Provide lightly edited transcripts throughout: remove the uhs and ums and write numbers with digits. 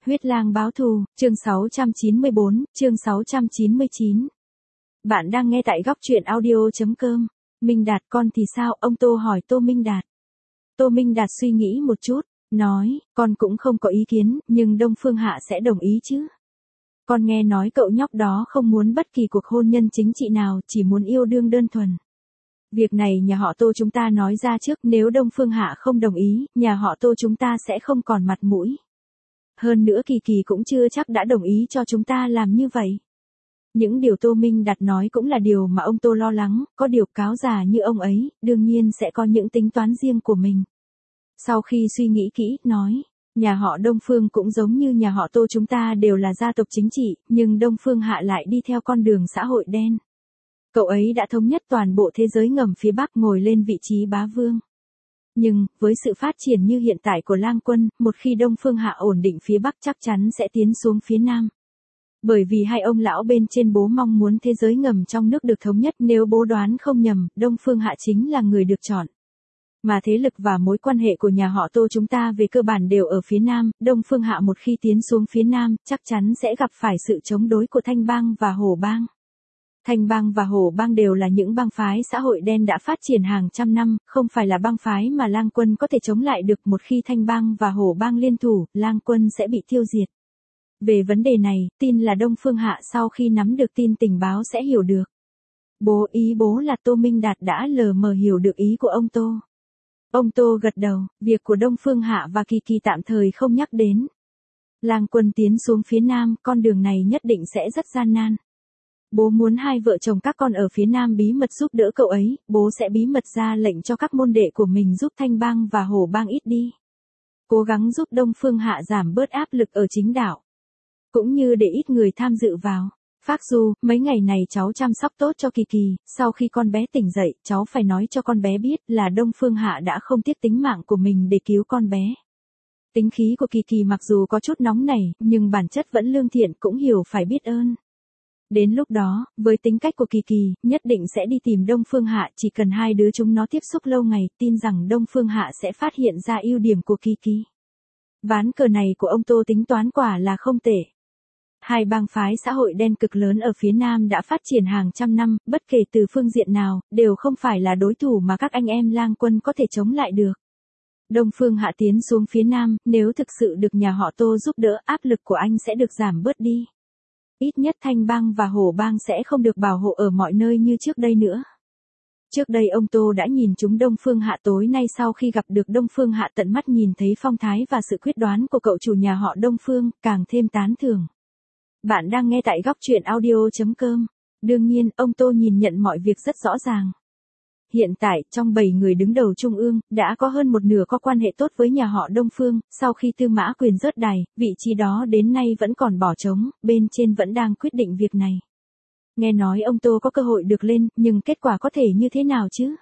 Huyết lang báo thù, chương 694, chương 699. Bạn đang nghe tại góc truyện audio.com. Minh Đạt con thì sao? Ông Tô hỏi Tô Minh Đạt. Tô Minh Đạt suy nghĩ một chút, nói, con cũng không có ý kiến, nhưng Đông Phương Hạ sẽ đồng ý chứ. Con nghe nói cậu nhóc đó không muốn bất kỳ cuộc hôn nhân chính trị nào, chỉ muốn yêu đương đơn thuần. Việc này nhà họ Tô chúng ta nói ra trước, nếu Đông Phương Hạ không đồng ý, nhà họ Tô chúng ta sẽ không còn mặt mũi. Hơn nữa Kỳ Kỳ cũng chưa chắc đã đồng ý cho chúng ta làm như vậy. Những điều Tô Minh Đạt nói cũng là điều mà ông Tô lo lắng, có điều cáo già như ông ấy, đương nhiên sẽ có những tính toán riêng của mình. Sau khi suy nghĩ kỹ, nói, nhà họ Đông Phương cũng giống như nhà họ Tô chúng ta đều là gia tộc chính trị, nhưng Đông Phương Hạ lại đi theo con đường xã hội đen. Cậu ấy đã thống nhất toàn bộ thế giới ngầm phía Bắc, ngồi lên vị trí bá vương. Nhưng, với sự phát triển như hiện tại của Lang Quân, một khi Đông Phương Hạ ổn định phía Bắc chắc chắn sẽ tiến xuống phía Nam. Bởi vì hai ông lão bên trên bố mong muốn thế giới ngầm trong nước được thống nhất, nếu bố đoán không nhầm, Đông Phương Hạ chính là người được chọn. Mà thế lực và mối quan hệ của nhà họ Tô chúng ta về cơ bản đều ở phía Nam, Đông Phương Hạ một khi tiến xuống phía Nam, chắc chắn sẽ gặp phải sự chống đối của Thanh Bang và Hổ Bang. Thanh Bang và Hổ Bang đều là những bang phái xã hội đen đã phát triển hàng trăm năm, không phải là bang phái mà Lang Quân có thể chống lại được. Một khi Thanh Bang và Hổ Bang liên thủ, Lang Quân sẽ bị tiêu diệt. Về vấn đề này, tin là Đông Phương Hạ sau khi nắm được tin tình báo sẽ hiểu được. Bố là Tô Minh Đạt đã lờ mờ hiểu được ý của ông Tô. Ông Tô gật đầu, việc của Đông Phương Hạ và Kỳ Kỳ tạm thời không nhắc đến. Lang Quân tiến xuống phía Nam, con đường này nhất định sẽ rất gian nan. Bố muốn hai vợ chồng các con ở phía Nam bí mật giúp đỡ cậu ấy, bố sẽ bí mật ra lệnh cho các môn đệ của mình giúp Thanh Bang và Hổ Bang ít đi. Cố gắng giúp Đông Phương Hạ giảm bớt áp lực ở chính đạo. Cũng như để ít người tham dự vào. Phác Du, mấy ngày này cháu chăm sóc tốt cho Kỳ Kỳ, sau khi con bé tỉnh dậy, cháu phải nói cho con bé biết là Đông Phương Hạ đã không tiếc tính mạng của mình để cứu con bé. Tính khí của Kỳ Kỳ mặc dù có chút nóng nảy, nhưng bản chất vẫn lương thiện, cũng hiểu phải biết ơn. Đến lúc đó, với tính cách của Kỳ Kỳ, nhất định sẽ đi tìm Đông Phương Hạ, chỉ cần hai đứa chúng nó tiếp xúc lâu ngày, tin rằng Đông Phương Hạ sẽ phát hiện ra ưu điểm của Kỳ Kỳ. Ván cờ này của ông Tô tính toán quả là không tệ. Hai bang phái xã hội đen cực lớn ở phía Nam đã phát triển hàng trăm năm, bất kể từ phương diện nào, đều không phải là đối thủ mà các anh em Lang Quân có thể chống lại được. Đông Phương Hạ tiến xuống phía Nam, nếu thực sự được nhà họ Tô giúp đỡ, áp lực của anh sẽ được giảm bớt đi. Ít nhất Thanh Bang và Hổ Bang sẽ không được bảo hộ ở mọi nơi như trước đây nữa. Trước đây ông Tô đã nhìn trúng Đông Phương Hạ, tối nay sau khi gặp được Đông Phương Hạ tận mắt nhìn thấy phong thái và sự quyết đoán của cậu chủ nhà họ Đông Phương, càng thêm tán thưởng. Bạn đang nghe tại góc truyện audio.com. Đương nhiên, ông Tô nhìn nhận mọi việc rất rõ ràng. Hiện tại, trong 7 người đứng đầu trung ương, đã có hơn một nửa có quan hệ tốt với nhà họ Đông Phương, sau khi Tư Mã Quyền rớt đài, vị trí đó đến nay vẫn còn bỏ trống, bên trên vẫn đang quyết định việc này. Nghe nói ông Tô có cơ hội được lên, nhưng kết quả có thể như thế nào chứ?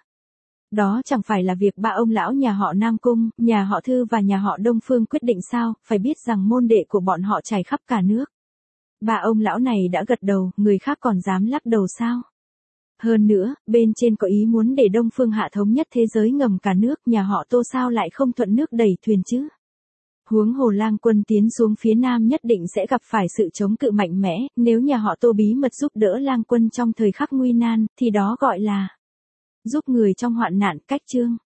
Đó chẳng phải là việc ba ông lão nhà họ Nam Cung, nhà họ Thư và nhà họ Đông Phương quyết định sao, phải biết rằng môn đệ của bọn họ trải khắp cả nước. Ba ông lão này đã gật đầu, người khác còn dám lắc đầu sao? Hơn nữa, bên trên có ý muốn để Đông Phương Hạ thống nhất thế giới ngầm cả nước, nhà họ Tô sao lại không thuận nước đẩy thuyền chứ? Huống hồ Lang Quân tiến xuống phía Nam nhất định sẽ gặp phải sự chống cự mạnh mẽ, nếu nhà họ Tô bí mật giúp đỡ Lang Quân trong thời khắc nguy nan, thì đó gọi là giúp người trong hoạn nạn, cách chương.